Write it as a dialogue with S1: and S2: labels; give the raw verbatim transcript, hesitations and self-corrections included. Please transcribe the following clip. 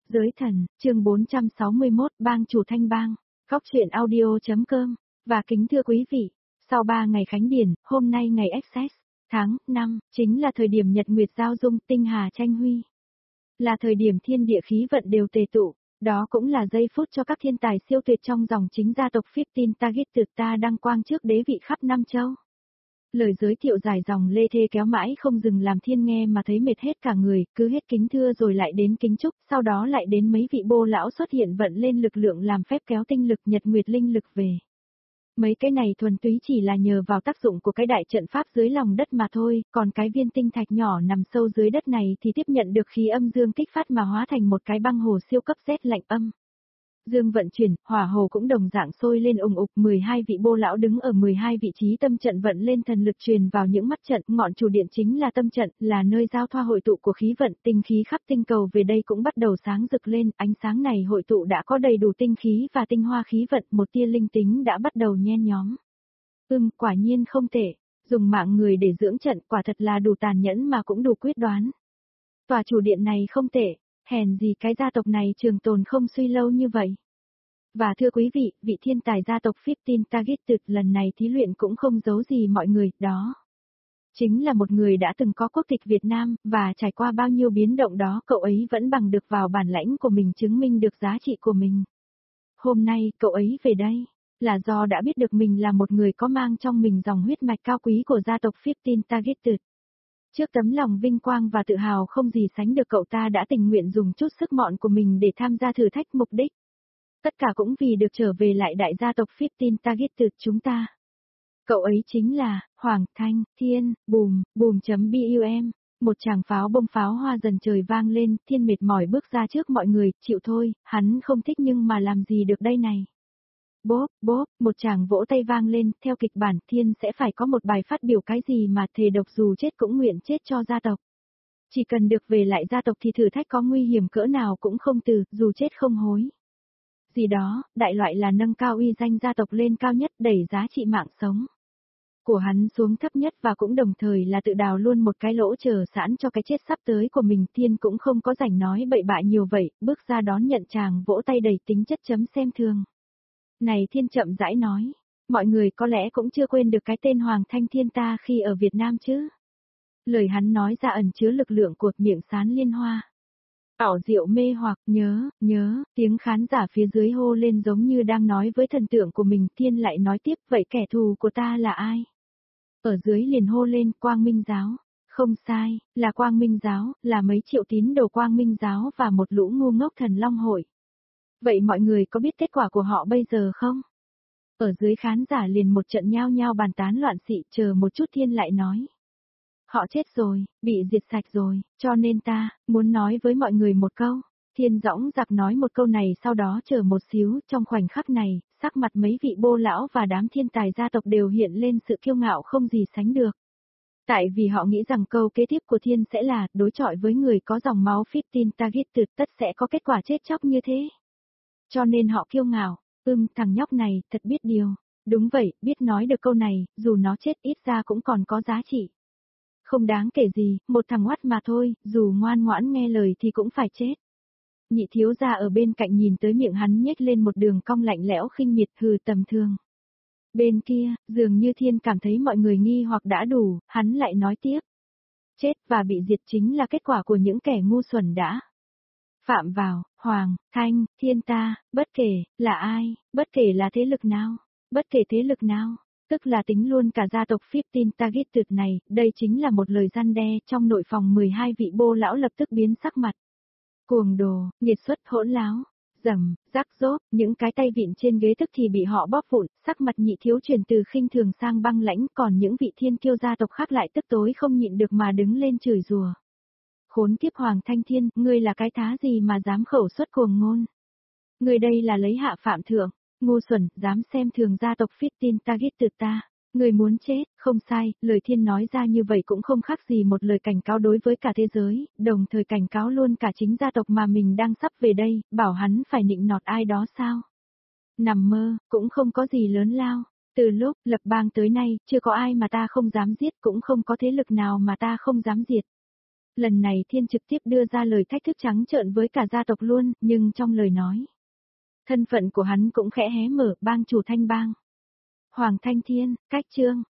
S1: Giới thần, chương bốn trăm sáu mươi mốt, bang chủ Thanh Bang, góc truyện audio.com, và kính thưa quý vị, sau ba ngày khánh điển, hôm nay ngày Excess, tháng năm, chính là thời điểm nhật nguyệt giao dung tinh hà tranh huy. Là thời điểm thiên địa khí vận đều tề tụ, đó cũng là giây phút cho các thiên tài siêu tuyệt trong dòng chính gia tộc Fifteen Target từ ta đăng quang trước đế vị khắp năm châu. Lời giới thiệu dài dòng lê thê kéo mãi không dừng làm thiên nghe mà thấy mệt hết cả người, cứ hết kính thưa rồi lại đến kính chúc, sau đó lại đến mấy vị bô lão xuất hiện vận lên lực lượng làm phép kéo tinh lực nhật nguyệt linh lực về. Mấy cái này thuần túy chỉ là nhờ vào tác dụng của cái đại trận pháp dưới lòng đất mà thôi, còn cái viên tinh thạch nhỏ nằm sâu dưới đất này thì tiếp nhận được khí âm dương kích phát mà hóa thành một cái băng hồ siêu cấp rét lạnh âm. Dương vận chuyển, hỏa hồ cũng đồng dạng sôi lên ùng ục, mười hai vị bô lão đứng ở mười hai vị trí tâm trận vận lên thần lực truyền vào những mắt trận, ngọn chủ điện chính là tâm trận, là nơi giao thoa hội tụ của khí vận, tinh khí khắp tinh cầu về đây cũng bắt đầu sáng rực lên, ánh sáng này hội tụ đã có đầy đủ tinh khí và tinh hoa khí vận, một tia linh tính đã bắt đầu nhen nhóm. Ừm, quả nhiên không tệ, dùng mạng người để dưỡng trận, quả thật là đủ tàn nhẫn mà cũng đủ quyết đoán. Tòa chủ điện này không tệ. Hèn gì cái gia tộc này trường tồn không suy lâu như vậy. Và thưa quý vị, vị thiên tài gia tộc Fifteen Target lần này thí luyện cũng không giấu gì mọi người, đó. Chính là một người đã từng có quốc tịch Việt Nam, và trải qua bao nhiêu biến động đó cậu ấy vẫn bằng được vào bản lãnh của mình chứng minh được giá trị của mình. Hôm nay cậu ấy về đây, là do đã biết được mình là một người có mang trong mình dòng huyết mạch cao quý của gia tộc Fifteen Target. Trước tấm lòng vinh quang và tự hào không gì sánh được cậu ta đã tình nguyện dùng chút sức mọn của mình để tham gia thử thách mục đích. Tất cả cũng vì được trở về lại đại gia tộc Fifteen Target từ chúng ta. Cậu ấy chính là, Hoàng Thanh, Thiên, Bùm, Bùm.bum. Một tràng pháo bông pháo hoa dần trời vang lên, Thiên mệt mỏi bước ra trước mọi người, chịu thôi, hắn không thích nhưng mà làm gì được đây này. Bốp, bốp, một tràng vỗ tay vang lên, theo kịch bản Thiên sẽ phải có một bài phát biểu cái gì mà thề độc dù chết cũng nguyện chết cho gia tộc. Chỉ cần được về lại gia tộc thì thử thách có nguy hiểm cỡ nào cũng không từ, dù chết không hối. Gì đó, đại loại là nâng cao uy danh gia tộc lên cao nhất, đẩy giá trị mạng sống của hắn xuống thấp nhất và cũng đồng thời là tự đào luôn một cái lỗ chờ sẵn cho cái chết sắp tới của mình. Thiên cũng không có rảnh nói bậy bạ nhiều vậy, bước ra đón nhận tràng vỗ tay đầy tính chất chấm xem thường. Này Thiên chậm rãi nói, mọi người có lẽ cũng chưa quên được cái tên Hoàng Thanh Thiên ta khi ở Việt Nam chứ. Lời hắn nói ra ẩn chứa lực lượng của miệng sán liên hoa. Ảo diệu mê hoặc, nhớ, nhớ, tiếng khán giả phía dưới hô lên giống như đang nói với thần tượng của mình. Thiên lại nói tiếp, vậy kẻ thù của ta là ai? Ở dưới liền hô lên, Quang Minh Giáo. Không sai, là Quang Minh Giáo, là mấy triệu tín đồ Quang Minh Giáo và một lũ ngu ngốc Thần Long Hội. Vậy mọi người có biết kết quả của họ bây giờ không? Ở dưới khán giả liền một trận nhao nhao bàn tán loạn xị, chờ một chút Thiên lại nói. Họ chết rồi, bị diệt sạch rồi, cho nên ta, muốn nói với mọi người một câu. Thiên dõng dạc nói một câu này sau đó chờ một xíu, trong khoảnh khắc này, sắc mặt mấy vị bô lão và đám thiên tài gia tộc đều hiện lên sự kiêu ngạo không gì sánh được. Tại vì họ nghĩ rằng câu kế tiếp của Thiên sẽ là, đối chọi với người có dòng máu Fifteen Target tuyệt tất sẽ có kết quả chết chóc như thế. Cho nên họ kiêu ngạo, ưm thằng nhóc này thật biết điều. Đúng vậy, biết nói được câu này, dù nó chết ít ra cũng còn có giá trị. Không đáng kể gì, một thằng oắt mà thôi, dù ngoan ngoãn nghe lời thì cũng phải chết. Nhị thiếu gia ở bên cạnh nhìn tới miệng hắn nhếch lên một đường cong lạnh lẽo khinh miệt hừ tầm thường. Bên kia, dường như Thiên cảm thấy mọi người nghi hoặc đã đủ, hắn lại nói tiếp. Chết và bị diệt chính là kết quả của những kẻ ngu xuẩn đã phạm vào, Hoàng, Thanh, Thiên ta, bất kể, là ai, bất kể là thế lực nào, bất kể thế lực nào, tức là tính luôn cả gia tộc Fifteen Target tuyệt này, đây chính là một lời răn đe. Trong nội phòng mười hai vị bô lão lập tức biến sắc mặt. Cuồng đồ, nghiệt xuất hỗn láo, rầm, rắc rốt, những cái tay vịn trên ghế tức thì bị họ bóp vụn, sắc mặt nhị thiếu chuyển từ khinh thường sang băng lãnh, còn những vị thiên kiêu gia tộc khác lại tức tối không nhịn được mà đứng lên chửi rủa. Khốn kiếp Hoàng Thanh Thiên, ngươi là cái thá gì mà dám khẩu xuất cuồng ngôn? Ngươi đây là lấy hạ phạm thượng, ngu xuẩn, dám xem thường gia tộc Fifteen Target từ ta. Ngươi muốn chết, không sai, lời Thiên nói ra như vậy cũng không khác gì một lời cảnh cáo đối với cả thế giới, đồng thời cảnh cáo luôn cả chính gia tộc mà mình đang sắp về đây, bảo hắn phải nịnh nọt ai đó sao? Nằm mơ, cũng không có gì lớn lao. Từ lúc lập bang tới nay, chưa có ai mà ta không dám giết, cũng không có thế lực nào mà ta không dám diệt. Lần này Thiên trực tiếp đưa ra lời thách thức trắng trợn với cả gia tộc luôn, nhưng trong lời nói. Thân phận của hắn cũng khẽ hé mở, bang chủ Thanh bang. Hoàng Thanh Thiên, cách chương.